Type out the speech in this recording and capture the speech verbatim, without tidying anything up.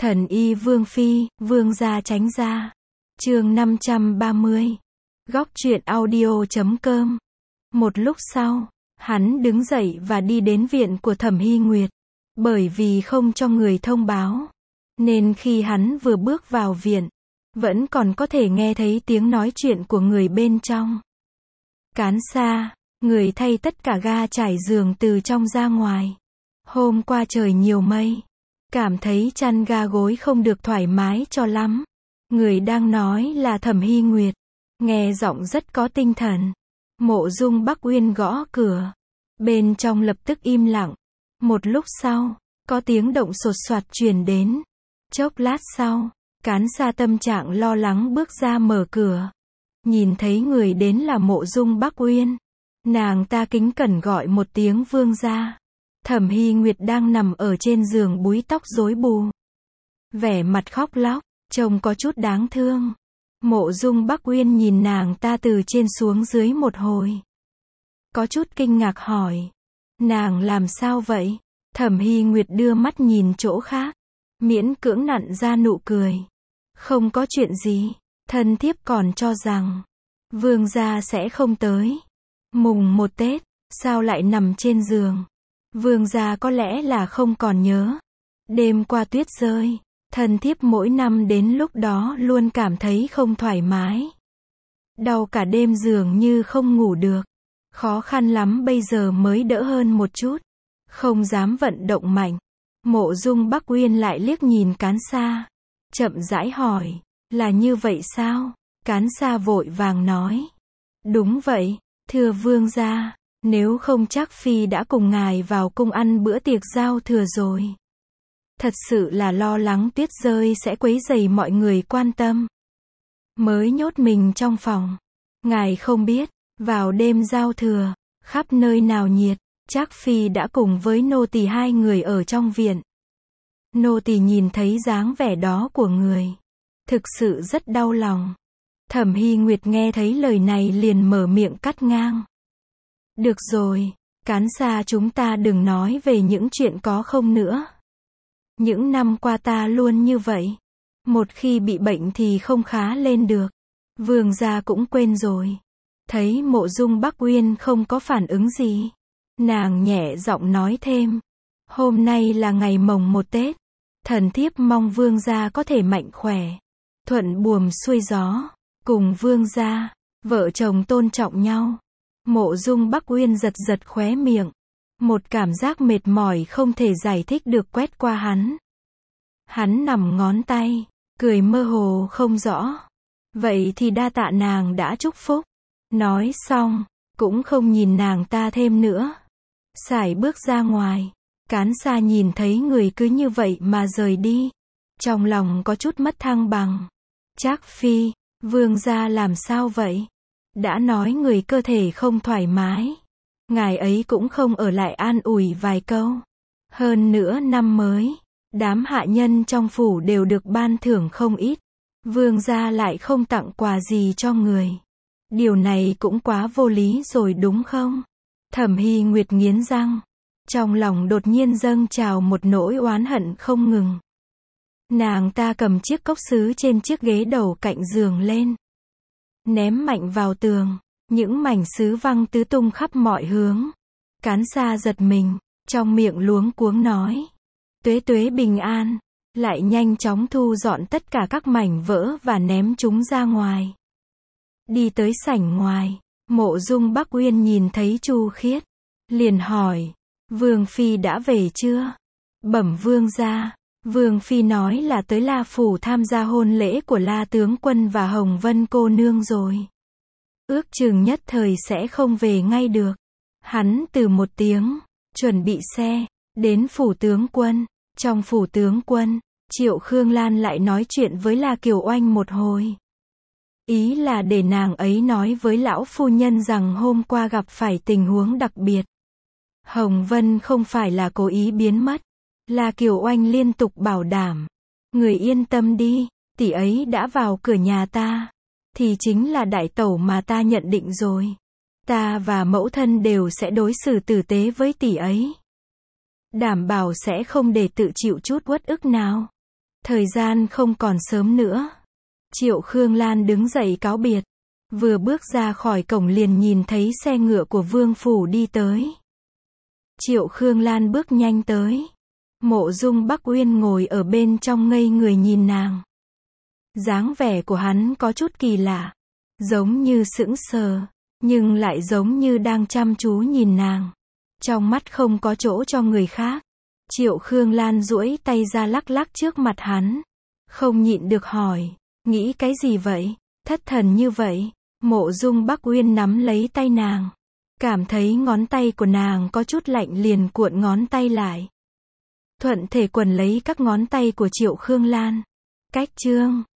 Thần y Vương Phi, Vương gia tránh ra. Chương năm trăm ba mươi. Góc truyện audio chấm com. Một lúc sau, hắn đứng dậy và đi đến viện của Thẩm Hy Nguyệt. Bởi vì không cho người thông báo, nên khi hắn vừa bước vào viện, vẫn còn có thể nghe thấy tiếng nói chuyện của người bên trong. Cán xa, người thay tất cả ga trải giường từ trong ra ngoài. Hôm qua trời nhiều mây, cảm thấy chăn ga gối không được thoải mái cho lắm. Người đang nói là Thẩm Hy Nguyệt, nghe giọng rất có tinh thần. Mộ Dung Bắc Uyên gõ cửa, bên trong lập tức im lặng. Một lúc sau, có tiếng động sột soạt truyền đến. Chốc lát sau, Cán Sa tâm trạng lo lắng bước ra mở cửa. Nhìn thấy người đến là Mộ Dung Bắc Uyên, nàng ta kính cẩn gọi một tiếng vương gia. Thẩm Hy Nguyệt đang nằm ở trên giường búi tóc rối bù, vẻ mặt khóc lóc, trông có chút đáng thương. Mộ Dung Bắc Uyên nhìn nàng ta từ trên xuống dưới một hồi, có chút kinh ngạc hỏi, nàng làm sao vậy? Thẩm Hy Nguyệt đưa mắt nhìn chỗ khác, miễn cưỡng nặn ra nụ cười. Không có chuyện gì, thân thiếp còn cho rằng vương gia sẽ không tới. Mùng một Tết, sao lại nằm trên giường? Vương gia có lẽ là không còn nhớ. Đêm qua tuyết rơi, thân thiếp mỗi năm đến lúc đó luôn cảm thấy không thoải mái. Đau cả đêm dường như không ngủ được. Khó khăn lắm bây giờ mới đỡ hơn một chút. Không dám vận động mạnh. Mộ Dung Bắc Uyên lại liếc nhìn Cán Sa, chậm rãi hỏi, là như vậy sao? Cán Sa vội vàng nói, đúng vậy, thưa vương gia, nếu không chắc phi đã cùng ngài vào cung ăn bữa tiệc giao thừa rồi. Thật sự là lo lắng tuyết rơi sẽ quấy rầy mọi người quan tâm, mới nhốt mình trong phòng. Ngài không biết, vào đêm giao thừa, khắp nơi nào nhiệt, chắc phi đã cùng với nô tỳ hai người ở trong viện. Nô tỳ nhìn thấy dáng vẻ đó của người, thực sự rất đau lòng. Thẩm Hy Nguyệt nghe thấy lời này liền mở miệng cắt ngang. Được rồi, Cán Sa, chúng ta đừng nói về những chuyện có không nữa. Những năm qua ta luôn như vậy, một khi bị bệnh thì không khá lên được. Vương gia cũng quên rồi. Thấy Mộ Dung Bắc Uyên không có phản ứng gì, nàng nhẹ giọng nói thêm, hôm nay là ngày mồng một Tết, thần thiếp mong vương gia có thể mạnh khỏe, thuận buồm xuôi gió, cùng vương gia, vợ chồng tôn trọng nhau. Mộ Dung Bắc Uyên giật giật khóe miệng, một cảm giác mệt mỏi không thể giải thích được quét qua hắn. Hắn nằm ngón tay, cười mơ hồ không rõ. Vậy thì đa tạ nàng đã chúc phúc. Nói xong, cũng không nhìn nàng ta thêm nữa, sải bước ra ngoài. Cán Sa nhìn thấy người cứ như vậy mà rời đi, trong lòng có chút mất thăng bằng. Trác phi, vương gia làm sao vậy? Đã nói người cơ thể không thoải mái, ngài ấy cũng không ở lại an ủi vài câu. Hơn nữa năm mới, đám hạ nhân trong phủ đều được ban thưởng không ít, vương gia lại không tặng quà gì cho người. Điều này cũng quá vô lý rồi đúng không? Thẩm Hy Nguyệt nghiến răng, trong lòng đột nhiên dâng trào một nỗi oán hận không ngừng. Nàng ta cầm chiếc cốc sứ trên chiếc ghế đầu cạnh giường lên, ném mạnh vào tường, những mảnh sứ văng tứ tung khắp mọi hướng. Cán Sa giật mình, trong miệng luống cuống nói, tuế tuế bình an, lại nhanh chóng thu dọn tất cả các mảnh vỡ và ném chúng ra ngoài. Đi tới sảnh ngoài, Mộ Dung Bắc Uyên nhìn thấy Chu Khiết, liền hỏi, Vương Phi đã về chưa? Bẩm vương gia, Vương Phi nói là tới La Phủ tham gia hôn lễ của La Tướng Quân và Hồng Vân cô nương rồi. Ước chừng nhất thời sẽ không về ngay được. Hắn từ một tiếng, chuẩn bị xe, đến Phủ Tướng Quân. Trong Phủ Tướng Quân, Triệu Khương Lan lại nói chuyện với La Kiều Oanh một hồi. Ý là để nàng ấy nói với lão phu nhân rằng hôm qua gặp phải tình huống đặc biệt. Hồng Vân không phải là cố ý biến mất. La Kiều Oanh liên tục bảo đảm, người yên tâm đi, tỷ ấy đã vào cửa nhà ta, thì chính là đại tẩu mà ta nhận định rồi. Ta và mẫu thân đều sẽ đối xử tử tế với tỷ ấy, đảm bảo sẽ không để tự chịu chút uất ức nào. Thời gian không còn sớm nữa. Triệu Khương Lan đứng dậy cáo biệt. Vừa bước ra khỏi cổng liền nhìn thấy xe ngựa của Vương Phủ đi tới. Triệu Khương Lan bước nhanh tới. Mộ Dung Bắc Uyên ngồi ở bên trong ngây người nhìn nàng. Dáng vẻ của hắn có chút kỳ lạ. Giống như sững sờ, nhưng lại giống như đang chăm chú nhìn nàng. Trong mắt không có chỗ cho người khác. Triệu Khương Lan duỗi tay ra lắc lắc trước mặt hắn. Không nhịn được hỏi, nghĩ cái gì vậy? Thất thần như vậy. Mộ Dung Bắc Uyên nắm lấy tay nàng. Cảm thấy ngón tay của nàng có chút lạnh liền cuộn ngón tay lại. Thuận thể quần lấy các ngón tay của Triệu Khương Lan. Cách chương